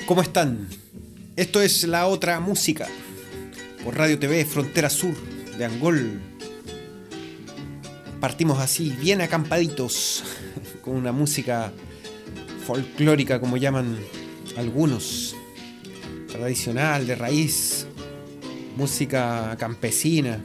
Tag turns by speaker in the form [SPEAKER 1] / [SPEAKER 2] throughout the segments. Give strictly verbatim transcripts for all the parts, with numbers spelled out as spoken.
[SPEAKER 1] ¿Cómo están? Esto es La Otra Música por Radio T V Frontera Sur de Angol. Partimos así, bien acampaditos, con una música folclórica, como llaman algunos, tradicional, de raíz, música campesina.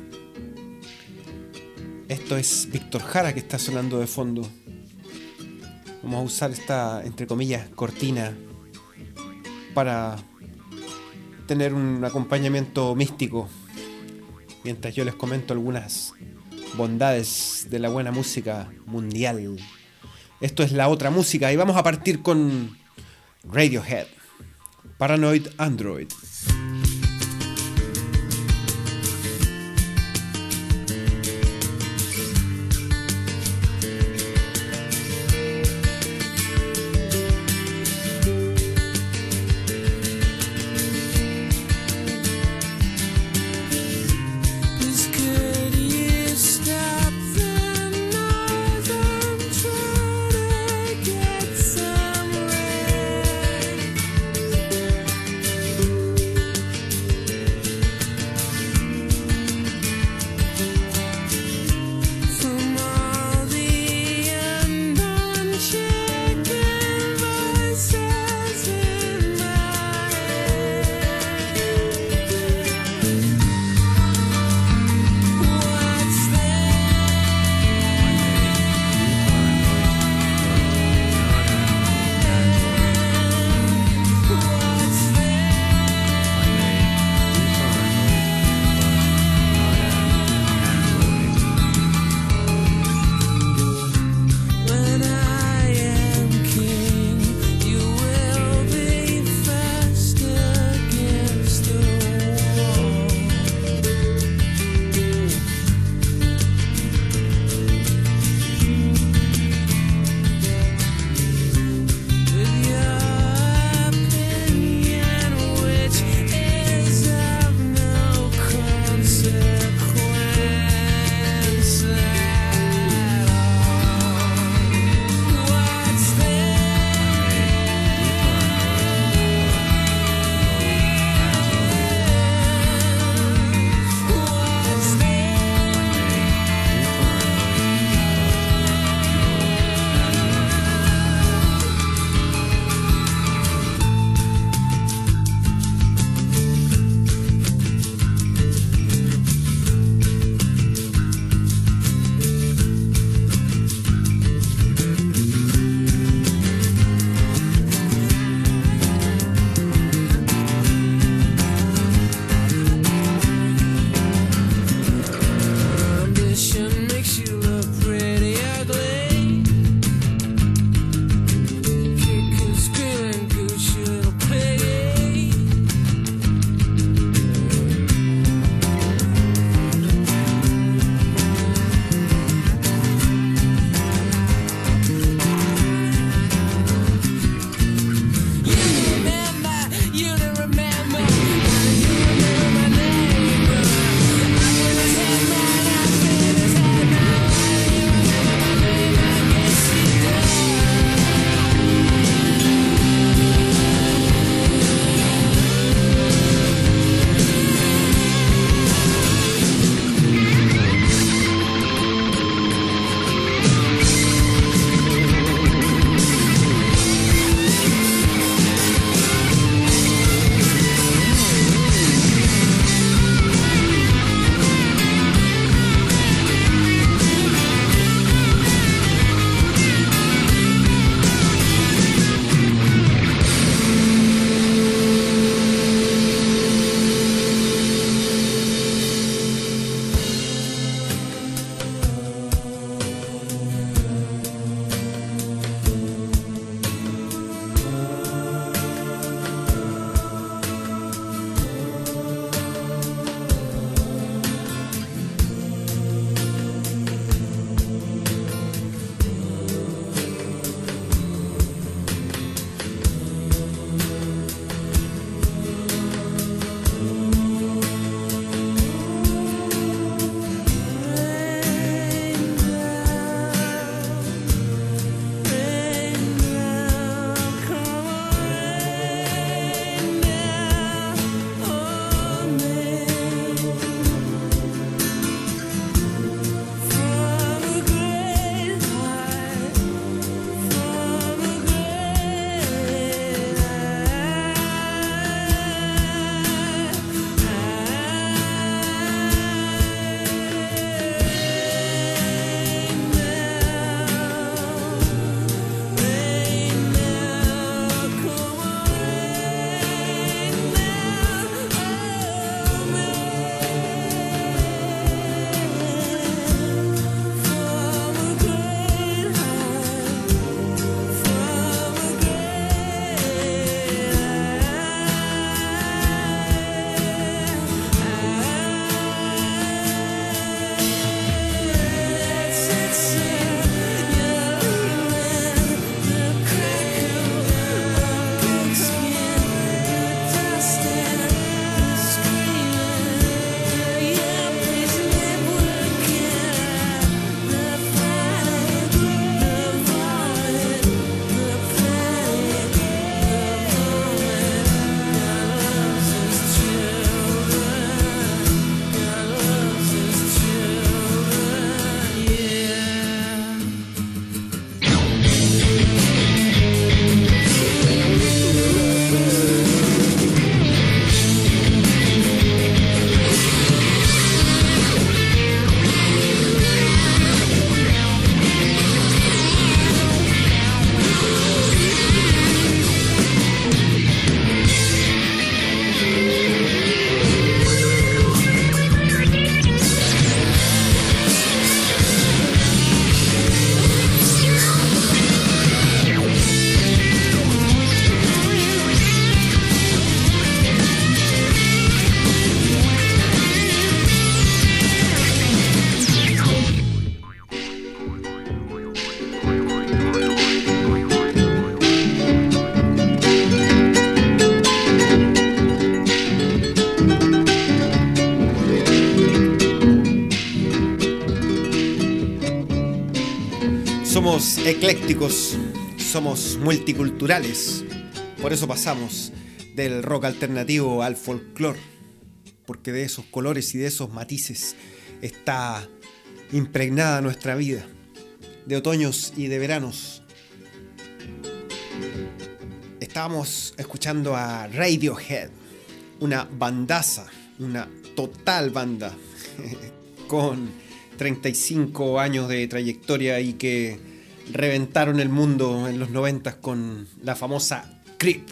[SPEAKER 1] Esto es Víctor Jara que está sonando de fondo. Vamos a usar esta, entre comillas, cortina para tener un acompañamiento místico mientras yo les comento algunas bondades de la buena música mundial. Esto es La Otra Música y vamos a partir con Radiohead, Paranoid Android.
[SPEAKER 2] Get some rain.
[SPEAKER 1] Somos eclécticos, somos multiculturales. Por eso pasamos del rock alternativo al folclore, porque de esos colores y de esos matices está impregnada nuestra vida, de otoños y de veranos. Estábamos escuchando a Radiohead, una bandaza, una total banda con treinta y cinco años de trayectoria y que reventaron el mundo en los noventas con la famosa Creep.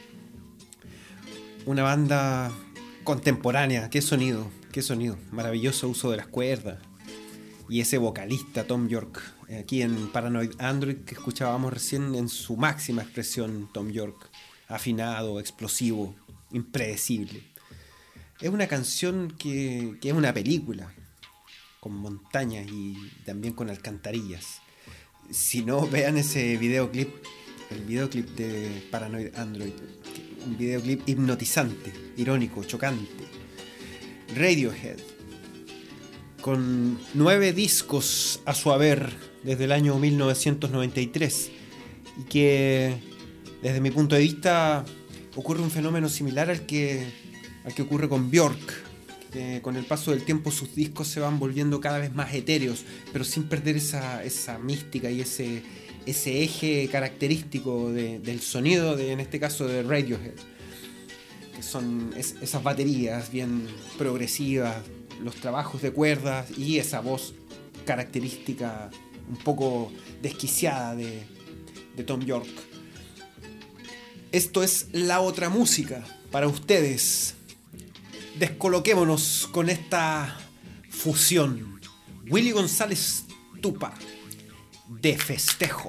[SPEAKER 1] Una banda contemporánea, qué sonido, qué sonido, maravilloso uso de las cuerdas. Y ese vocalista Thom Yorke, aquí en Paranoid Android, que escuchábamos recién en su máxima expresión, Thom Yorke, afinado, explosivo, impredecible. Es una canción que, que es una película, con montañas y también con alcantarillas. Si no, vean ese videoclip, el videoclip de Paranoid Android, un videoclip hipnotizante, irónico, chocante. Radiohead, con nueve discos a su haber desde el año mil novecientos noventa y tres, y que desde mi punto de vista ocurre un fenómeno similar al que, al que ocurre con Björk, que con el paso del tiempo sus discos se van volviendo cada vez más etéreos, pero sin perder esa, esa mística y ese, ese eje característico de, del sonido, de, en este caso de Radiohead, que son es, esas baterías bien progresivas, los trabajos de cuerdas y esa voz característica un poco desquiciada de, de Thom Yorke. Esto es La Otra Música para ustedes. Descoloquémonos con esta fusión. Willy González Tupa, De Festejo.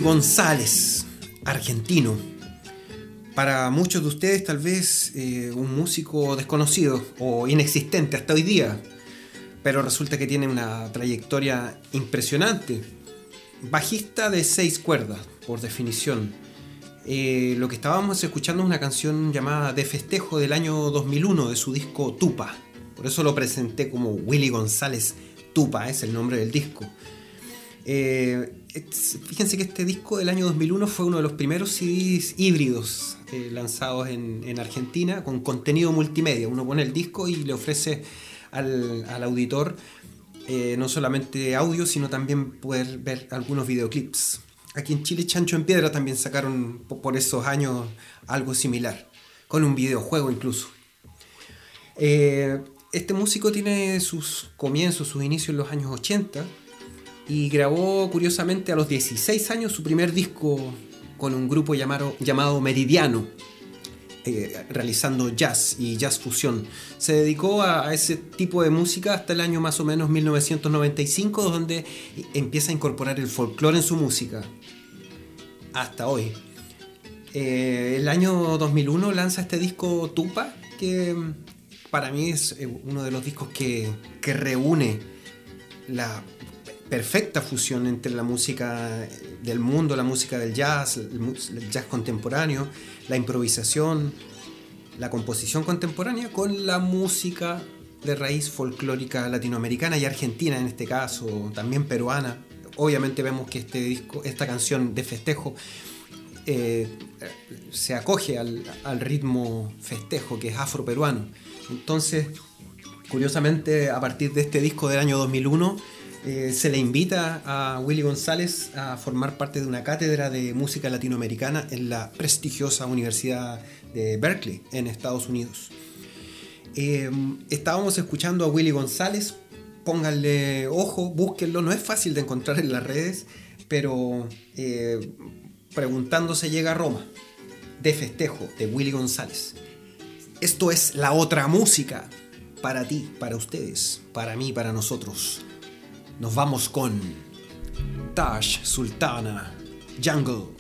[SPEAKER 1] González, argentino. Para muchos de ustedes tal vez eh, un músico desconocido o inexistente hasta hoy día, pero resulta que tiene una trayectoria impresionante. Bajista de seis cuerdas, por definición. Eh, lo que estábamos escuchando es una canción llamada De Festejo del año dos mil uno de su disco Tupa. Por eso lo presenté como Willy González Tupa, es el nombre del disco. Eh, fíjense que este disco del año dos mil uno fue uno de los primeros C Ds híbridos eh, lanzados en, en Argentina con contenido multimedia. Uno pone el disco y le ofrece al, al auditor eh, no solamente audio, sino también poder ver algunos videoclips. Aquí en Chile, Chancho en Piedra también sacaron por esos años algo similar, con un videojuego incluso. Eh, este músico tiene sus comienzos, sus inicios en los años ochenta y grabó curiosamente a los dieciséis años su primer disco con un grupo llamado, llamado Meridiano, eh, realizando jazz y jazz fusión. Se dedicó a, a ese tipo de música hasta el año más o menos mil novecientos noventa y cinco, donde empieza a incorporar el folclore en su música. Hasta hoy. Eh, el año dos mil uno lanza este disco Tupa, que para mí es uno de los discos que, que reúne la perfecta fusión entre la música del mundo, la música del jazz, el jazz contemporáneo, la improvisación, la composición contemporánea con la música de raíz folclórica latinoamericana y argentina en este caso, también peruana. Obviamente vemos que este disco, esta canción De Festejo eh, se acoge al, al ritmo festejo que es afroperuano. Entonces, curiosamente, a partir de este disco del año dos mil uno eh, se le invita a Willy González a formar parte de una cátedra de música latinoamericana en la prestigiosa Universidad de Berkeley en Estados Unidos. Eh, estábamos escuchando a Willy González. Pónganle ojo, búsquenlo, no es fácil de encontrar en las redes, pero eh, preguntando se llega a Roma. De Festejo, de Willy González. Esto es la otra música, para ti, para ustedes, para mí, para nosotros. Nos vamos con Tash Sultana, Jungle.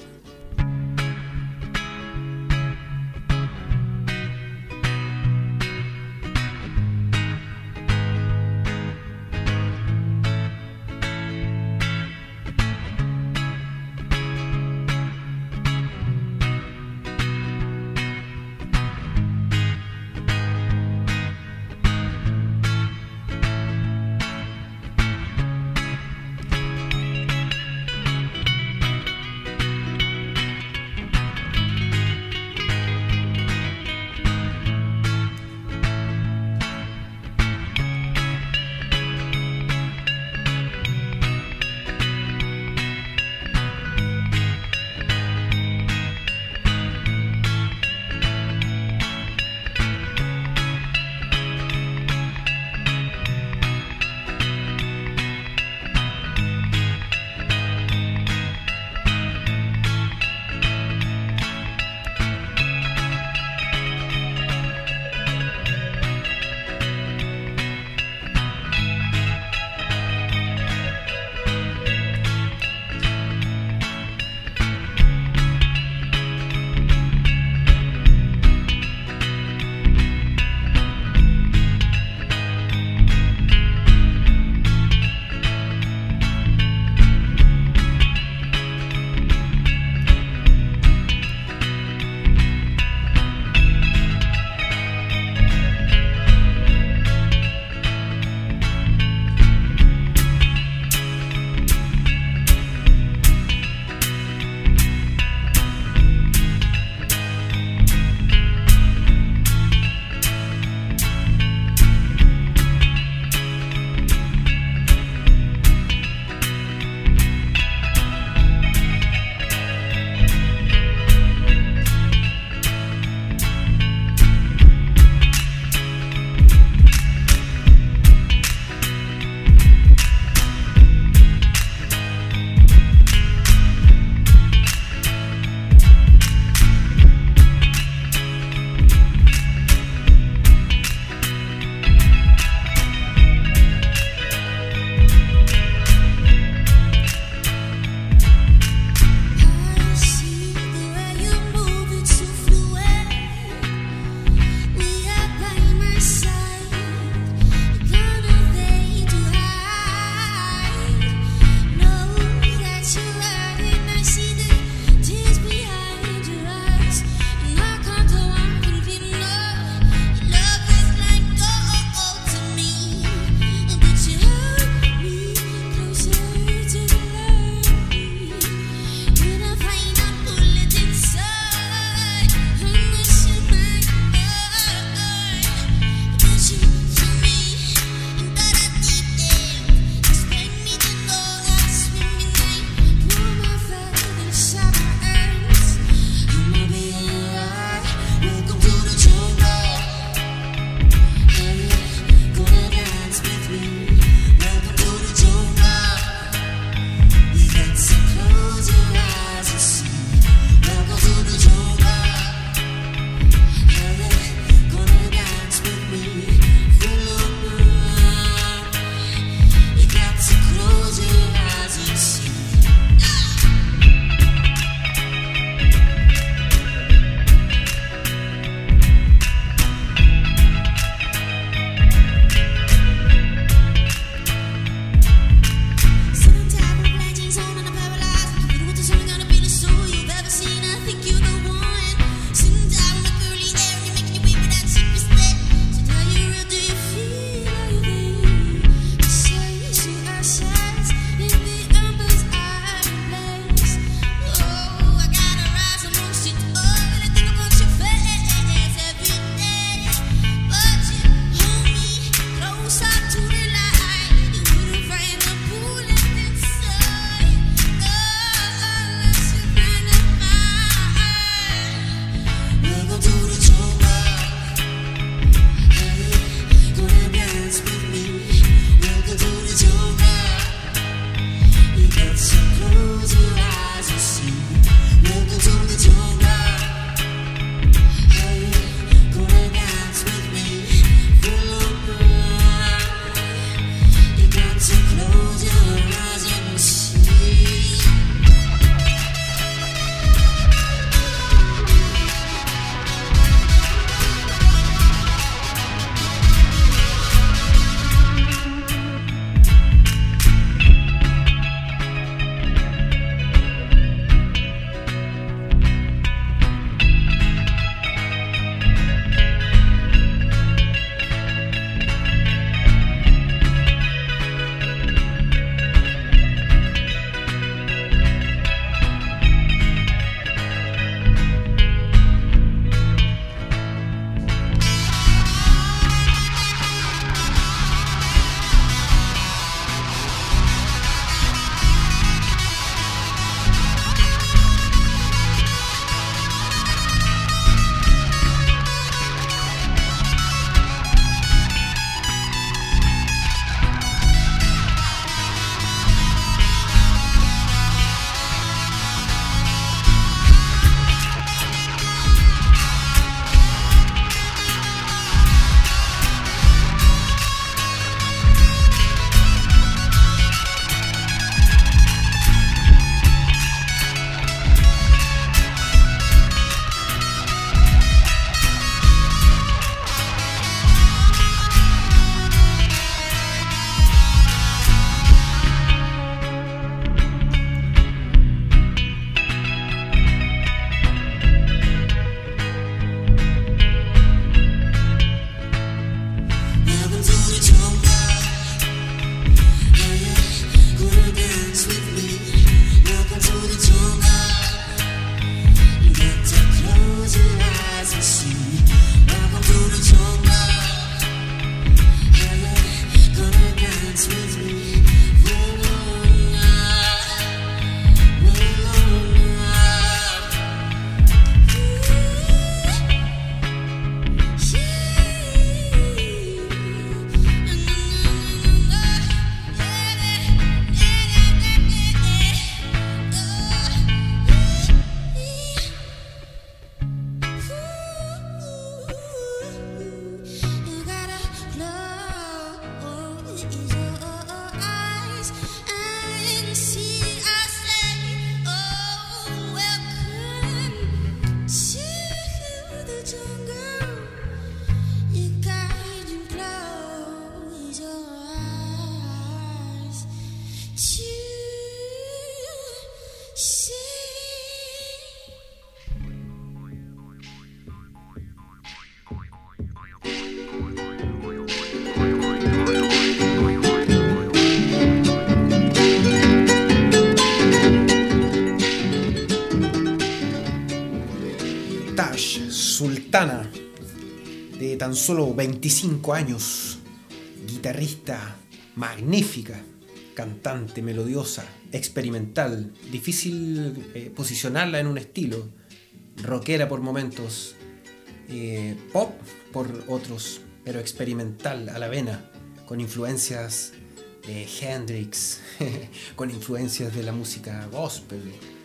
[SPEAKER 1] Santana, de tan solo veinticinco años, guitarrista magnífica, cantante melodiosa, experimental, difícil eh, posicionarla en un estilo, rockera por momentos, eh, pop por otros, pero experimental a la vena, con influencias de Hendrix, con influencias de la música gospel.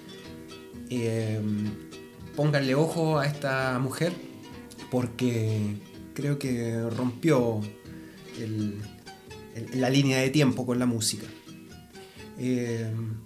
[SPEAKER 1] Eh, pónganle ojo a esta mujer porque creo que rompió el, el, la línea de tiempo con la música. Eh,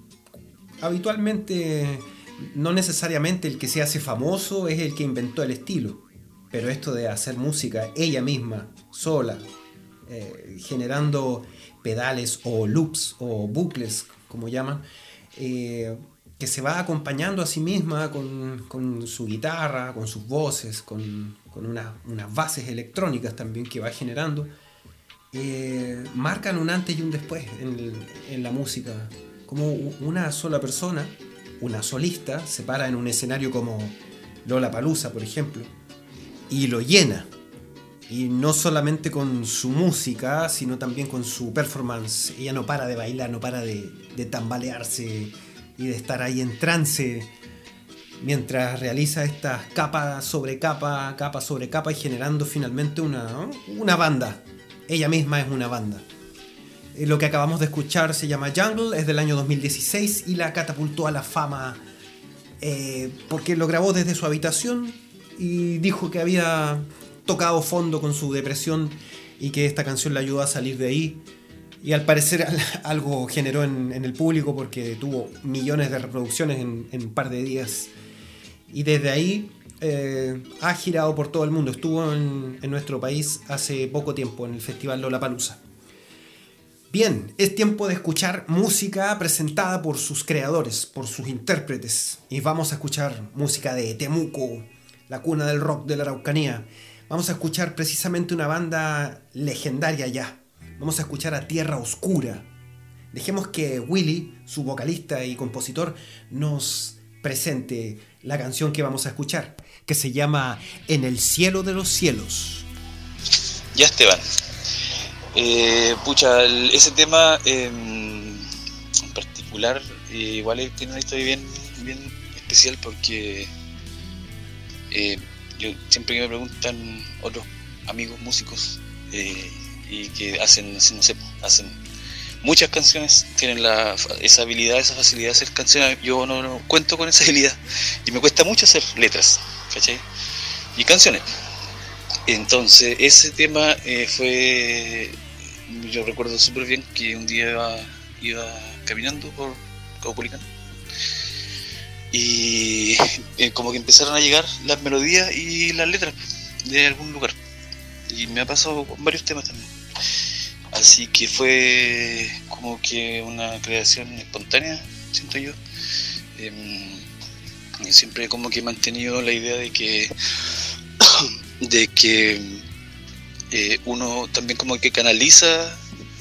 [SPEAKER 1] habitualmente no necesariamente el que se hace famoso es el que inventó el estilo, pero esto de hacer música ella misma, sola, eh, generando pedales o loops o bucles, como llaman, eh, que se va acompañando a sí misma con, con su guitarra, con sus voces, con, con una, unas bases electrónicas también que va generando, eh, marcan un antes y un después en, en la música. Como una sola persona, una solista, se para en un escenario como Lollapalooza, por ejemplo, y lo llena. Y no solamente con su música, sino también con su performance. Ella no para de bailar, no para de, de tambalearse y de estar ahí en trance mientras realiza estas capa sobre capa, capa sobre capa y generando finalmente una, una banda. Ella misma es una banda. Lo que acabamos de escuchar se llama Jungle, es del año dos mil dieciséis y la catapultó a la fama eh, porque lo grabó desde su habitación y dijo que había tocado fondo con su depresión y que esta canción le ayudó a salir de ahí. Y al parecer algo generó en, en el público porque tuvo millones de reproducciones en, en un par de días. Y desde ahí eh, ha girado por todo el mundo. Estuvo en, en nuestro país hace poco tiempo en el festival Lollapalooza. Bien, es tiempo de escuchar música presentada por sus creadores, por sus intérpretes. Y vamos a escuchar música de Temuco, la cuna del rock de la Araucanía. Vamos a escuchar precisamente una banda legendaria ya. Vamos a escuchar a Tierra Oscura. Dejemos que Willy, su vocalista y compositor, nos presente la canción que vamos a escuchar, que se llama En el cielo de los cielos.
[SPEAKER 2] Ya, Esteban. Eh, pucha, el, ese tema eh, en particular eh, igual tiene una historia bien, bien especial porque eh, yo siempre que me preguntan otros amigos músicos eh, y que hacen, no sé, hacen muchas canciones, tienen la, esa habilidad, esa facilidad de hacer canciones. Yo no, no cuento con esa habilidad y me cuesta mucho hacer letras, ¿cachai? Y canciones. Entonces ese tema eh, fue, yo recuerdo súper bien que un día iba, iba caminando por Caupolicán y eh, como que empezaron a llegar las melodías y las letras de algún lugar, y me ha pasado con varios temas también, así que fue como que una creación espontánea, siento yo. Eh, siempre como que he mantenido la idea de que de que eh, uno también como que canaliza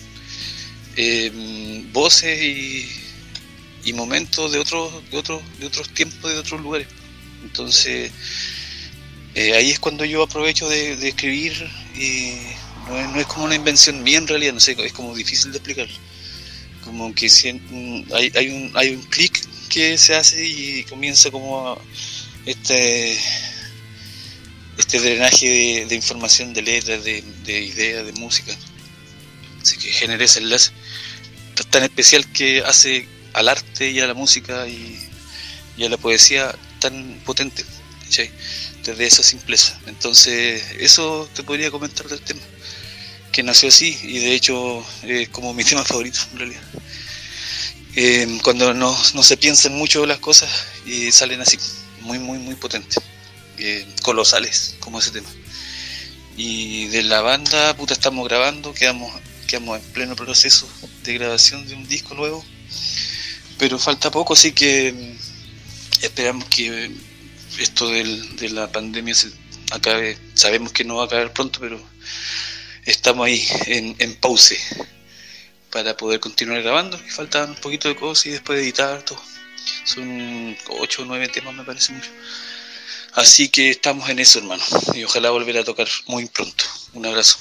[SPEAKER 2] eh, voces y, y momentos de otros de otros de otros tiempos, de otros lugares. Entonces eh, ahí es cuando yo aprovecho de, de escribir, y no es, no es como una invención mía en realidad, no sé, es como difícil de explicar. Como que si, hay, hay un hay un clic que se hace y comienza como este este drenaje de, de información, de letras, de, de ideas, de música. Así que genera ese enlace tan especial que hace al arte y a la música y, y a la poesía tan potente, ¿sí? Desde esa simpleza. Entonces eso te podría comentar del tema, que nació así y de hecho es como mi tema favorito en realidad. Eh, cuando no, no se piensan mucho las cosas y salen así, muy muy muy potentes. Eh, colosales como ese tema. Y de la banda, puta, estamos grabando, quedamos, quedamos en pleno proceso de grabación de un disco nuevo, pero falta poco, así que esperamos que esto del, de la pandemia se acabe. Sabemos que no va a acabar pronto, pero estamos ahí en, en pause para poder continuar grabando. Faltan un poquito de cosas y después editar todo. Son ocho o nueve temas, me parece mucho. Así que estamos en eso, hermano, y ojalá volver a tocar muy pronto. Un abrazo.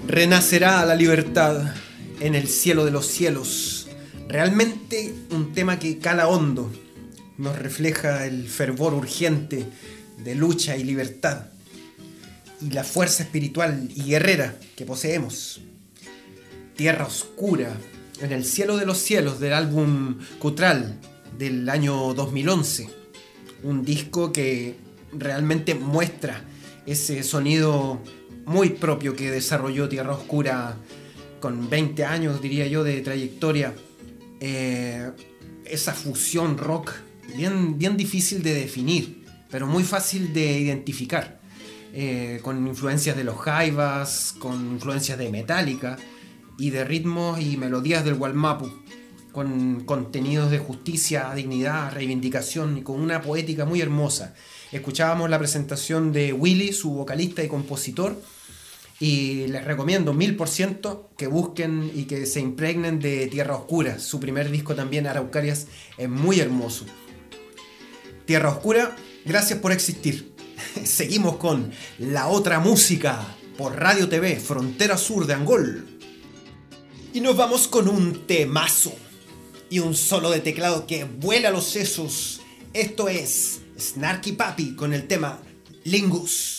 [SPEAKER 1] Renacerá la libertad en el cielo de los cielos. Realmente un tema que cala hondo. Nos refleja el fervor urgente de lucha y libertad y la fuerza espiritual y guerrera que poseemos. Tierra Oscura en el cielo de los cielos, del álbum Cutral del año dos mil once. Un disco que realmente muestra ese sonido muy propio que desarrolló Tierra Oscura con veinte años, diría yo, de trayectoria. Eh, esa fusión rock bien, bien difícil de definir, pero muy fácil de identificar. Eh, con influencias de los Jaivas, con influencias de Metallica y de ritmos y melodías del Gualmapu, con contenidos de justicia, dignidad, reivindicación y con una poética muy hermosa. Escuchábamos la presentación de Willy, su vocalista y compositor, y les recomiendo mil por ciento que busquen y que se impregnen de Tierra Oscura. Su primer disco también, Araucarias, es muy hermoso. Tierra Oscura, gracias por existir. Seguimos con La Otra Música por Radio T V, Frontera Sur de Angol. Y nos vamos con un temazo y un solo de teclado que vuela los sesos. Esto es Snarky Papi con el tema Lingus.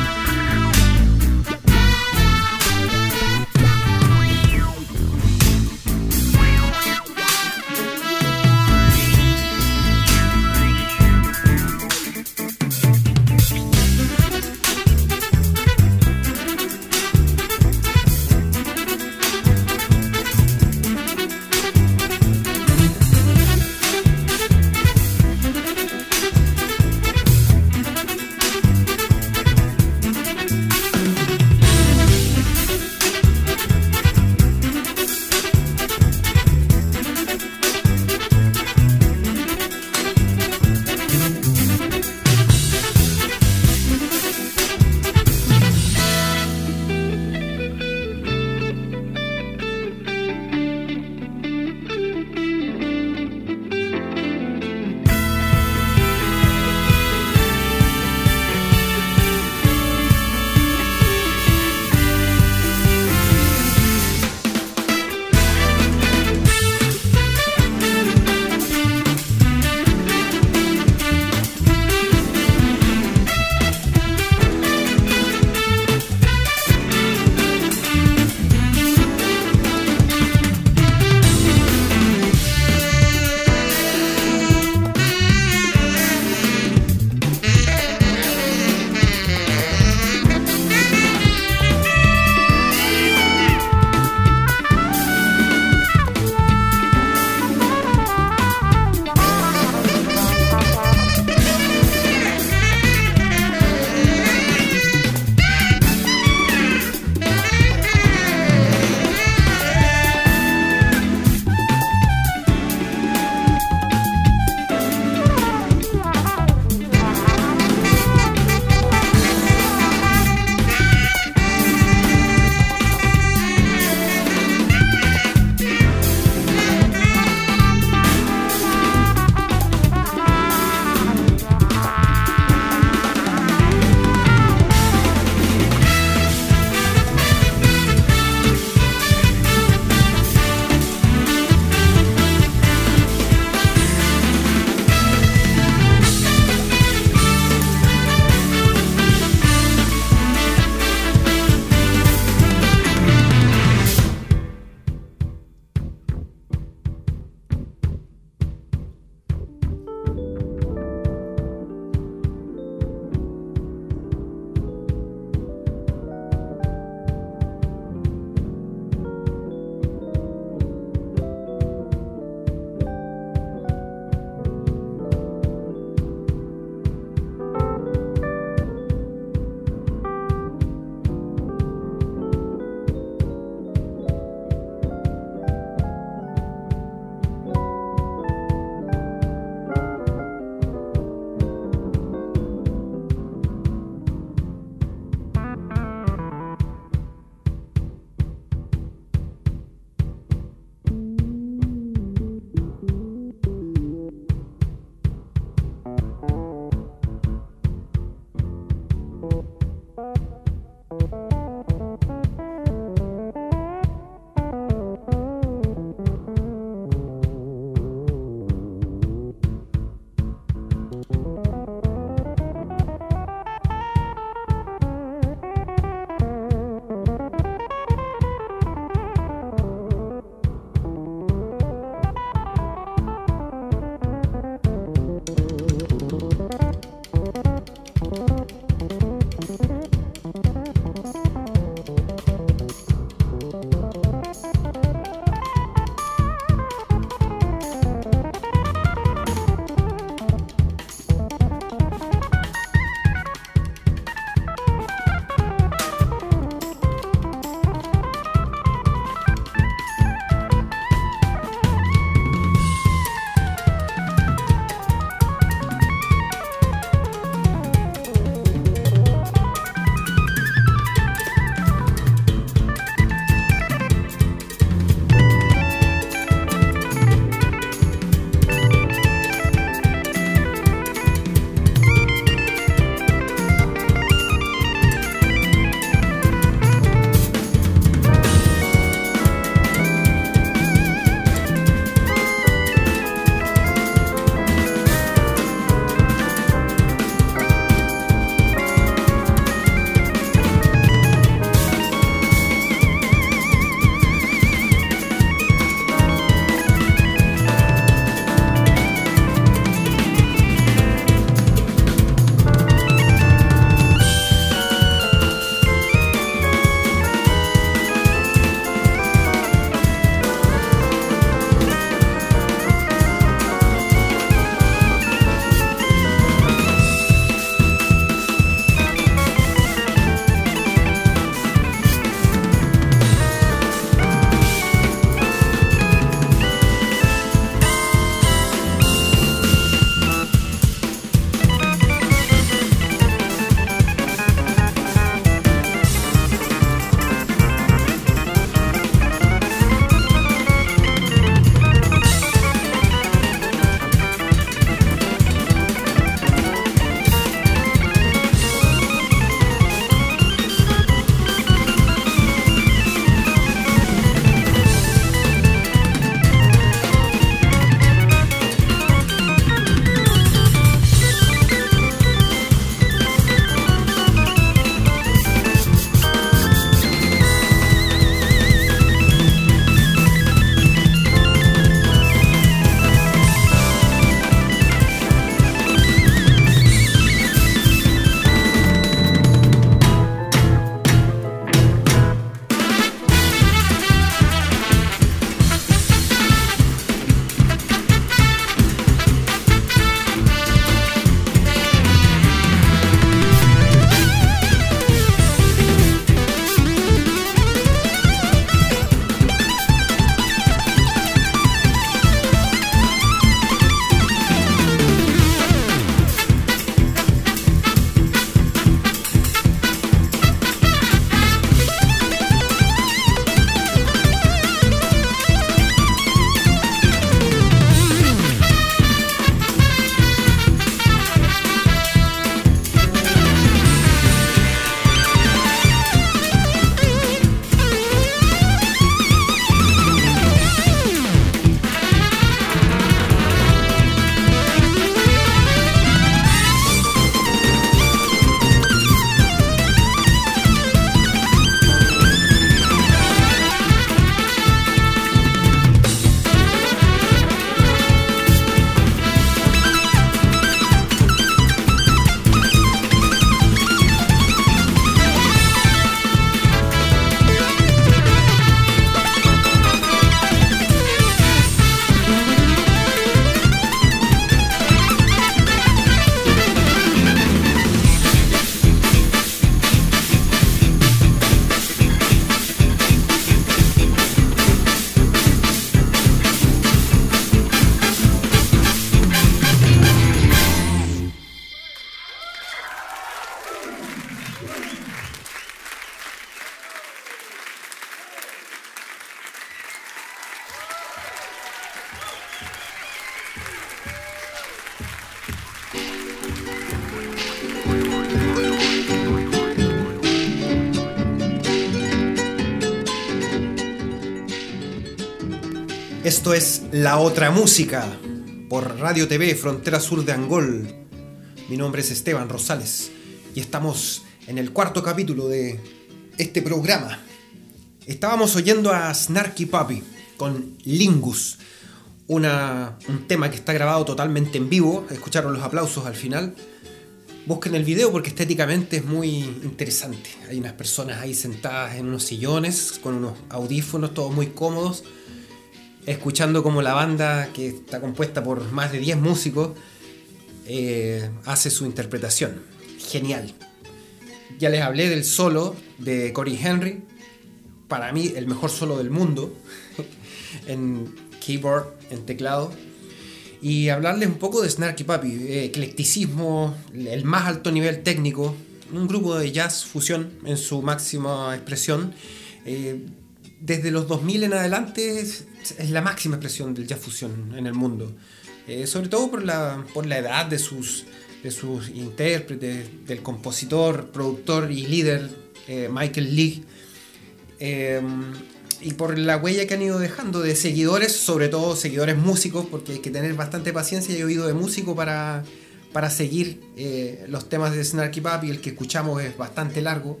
[SPEAKER 1] Esto es La Otra Música por Radio T V Frontera Sur de Angol. Mi nombre es Esteban Rosales y estamos en el cuarto capítulo de este programa. Estábamos oyendo a Snarky Puppy con Lingus, una, un tema que está grabado totalmente en vivo. Escucharon los aplausos al final. Busquen el video porque estéticamente es muy interesante. Hay unas personas ahí sentadas en unos sillones con unos audífonos, todos muy cómodos, escuchando como la banda, que está compuesta por más de diez músicos, eh, hace su interpretación. Genial. Ya les hablé del solo de Cory Henry, para mí el mejor solo del mundo, en keyboard, en teclado. Y hablarles un poco de Snarky Puppy, eh, eclecticismo, el más alto nivel técnico, un grupo de jazz fusión en su máxima expresión. Eh, desde los dos mil en adelante es, es la máxima expresión del jazz fusión en el mundo, eh, sobre todo por la, por la edad de sus, de sus intérpretes, del compositor, productor y líder eh, Michael League. Eh, y por la huella que han ido dejando de seguidores, sobre todo seguidores músicos, porque hay que tener bastante paciencia y oído de músico para, para seguir eh, los temas de Snarky Puppy. El que escuchamos es bastante largo.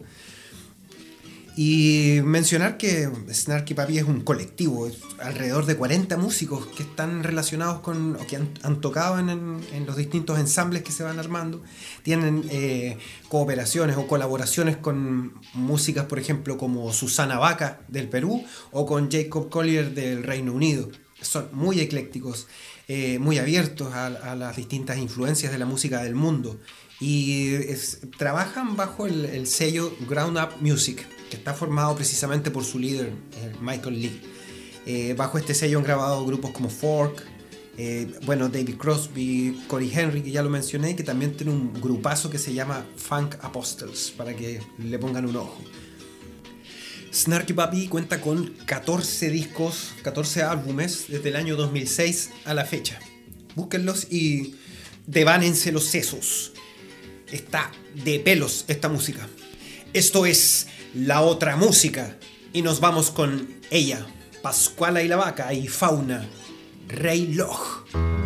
[SPEAKER 1] Y mencionar que Snarky Puppy es un colectivo, es alrededor de cuarenta músicos que están relacionados con, o que han, han tocado en, en los distintos ensambles que se van armando. Tienen eh, cooperaciones o colaboraciones con músicas, por ejemplo, como Susana Baca del Perú o con Jacob Collier del Reino Unido. Son muy eclécticos, eh, muy abiertos a, a las distintas influencias de la música del mundo. Y es, trabajan bajo el, el sello Ground Up Music, que está formado precisamente por su líder, eh, Michael League. Eh, bajo este sello han grabado grupos como Fork, eh, bueno, David Crosby, Cory Henry, que ya lo mencioné, que también tiene un grupazo que se llama Funk Apostles, para que le pongan un ojo. Snarky Puppy cuenta con catorce discos, catorce álbumes desde el año dos mil seis a la fecha. Búsquenlos y devánense los sesos. Está de pelos esta música. Esto es La Otra Música y nos vamos con ella, Pascuala y la Vaca y Fauna, Rey Loj.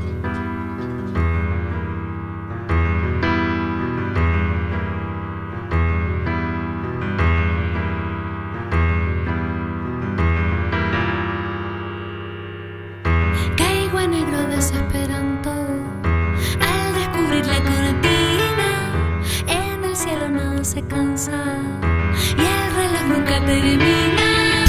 [SPEAKER 3] Caigo a negro desesperando al descubrir la cortina. En el cielo nada se cansa y el reloj nunca termina.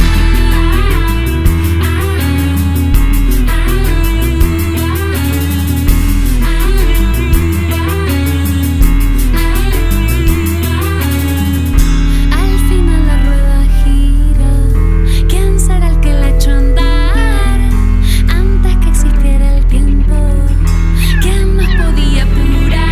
[SPEAKER 3] Al final la rueda gira. ¿Quién será el que la echó a andar antes que existiera el tiempo? ¿Quién nos podía apurar?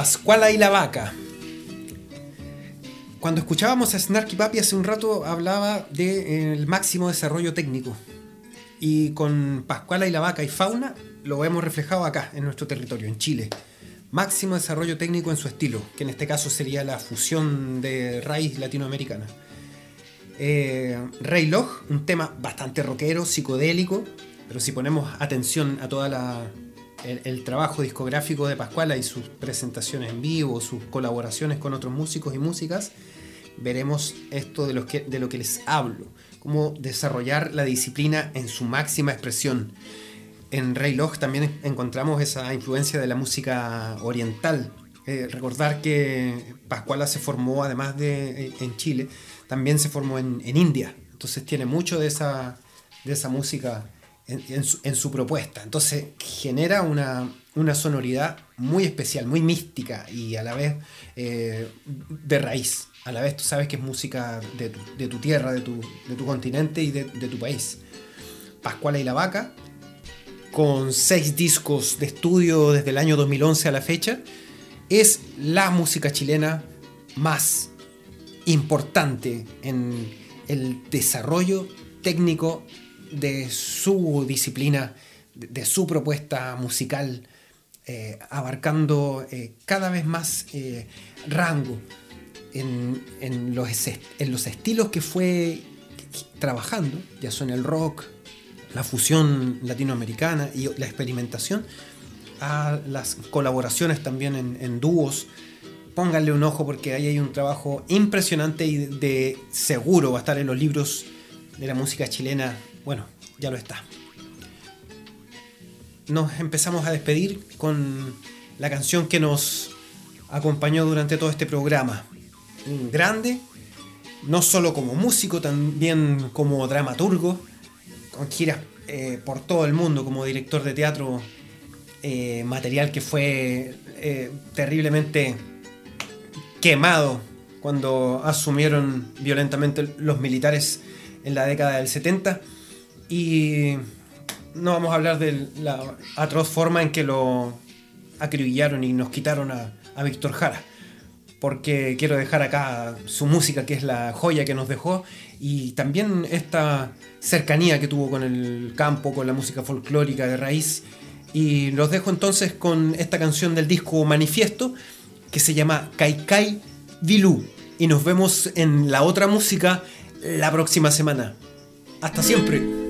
[SPEAKER 1] Pascuala y la Vaca. Cuando escuchábamos a Snarky Papi hace un rato hablaba del máximo desarrollo técnico. Y con Pascuala y la Vaca y Fauna lo vemos reflejado acá, en nuestro territorio, en Chile. Máximo desarrollo técnico en su estilo, que en este caso sería la fusión de raíz latinoamericana. Eh, Rey Log, un tema bastante rockero, psicodélico, pero si ponemos atención a todo el, el trabajo discográfico de Pascuala y sus presentaciones en vivo, sus colaboraciones con otros músicos y músicas, veremos esto de lo que, de lo que les hablo, cómo desarrollar la disciplina en su máxima expresión. En Rey Log también encontramos esa influencia de la música oriental. Eh, recordar que Pascuala se formó, además de en Chile, también se formó en, en India. Entonces tiene mucho de esa, de esa música en, en, su, en su propuesta. Entonces genera una, una sonoridad muy especial, muy mística y a la vez eh, de raíz. A la vez tú sabes que es música de tu, de tu tierra, de tu, de tu continente y de, de tu país. Pascuala y la Vaca, con seis discos de estudio desde el año dos mil once a la fecha, es la música chilena más importante en el desarrollo técnico de su disciplina, de su propuesta musical, eh, abarcando eh, cada vez más eh, rango en, en, los, en los estilos que fue trabajando, ya son el rock, la fusión latinoamericana y la experimentación, a las colaboraciones también en, en dúos. Pónganle un ojo porque ahí hay un trabajo impresionante y de seguro va a estar en los libros de la música chilena. Bueno, ya lo está. Nos empezamos a despedir con la canción que nos acompañó durante todo este programa. Un grande, no solo como músico, también como dramaturgo, con giras eh, por todo el mundo como director de teatro, eh, material que fue eh, terriblemente quemado cuando asumieron violentamente los militares en la década del setenta, y no vamos a hablar de la atroz forma en que lo acribillaron y nos quitaron a, a Víctor Jara, porque quiero dejar acá su música, que es la joya que nos dejó, y también esta cercanía que tuvo con el campo, con la música folclórica de raíz. Y los dejo entonces con esta canción del disco Manifiesto, que se llama Kaikai Vilú. Y nos vemos en la otra música la próxima semana. Hasta siempre.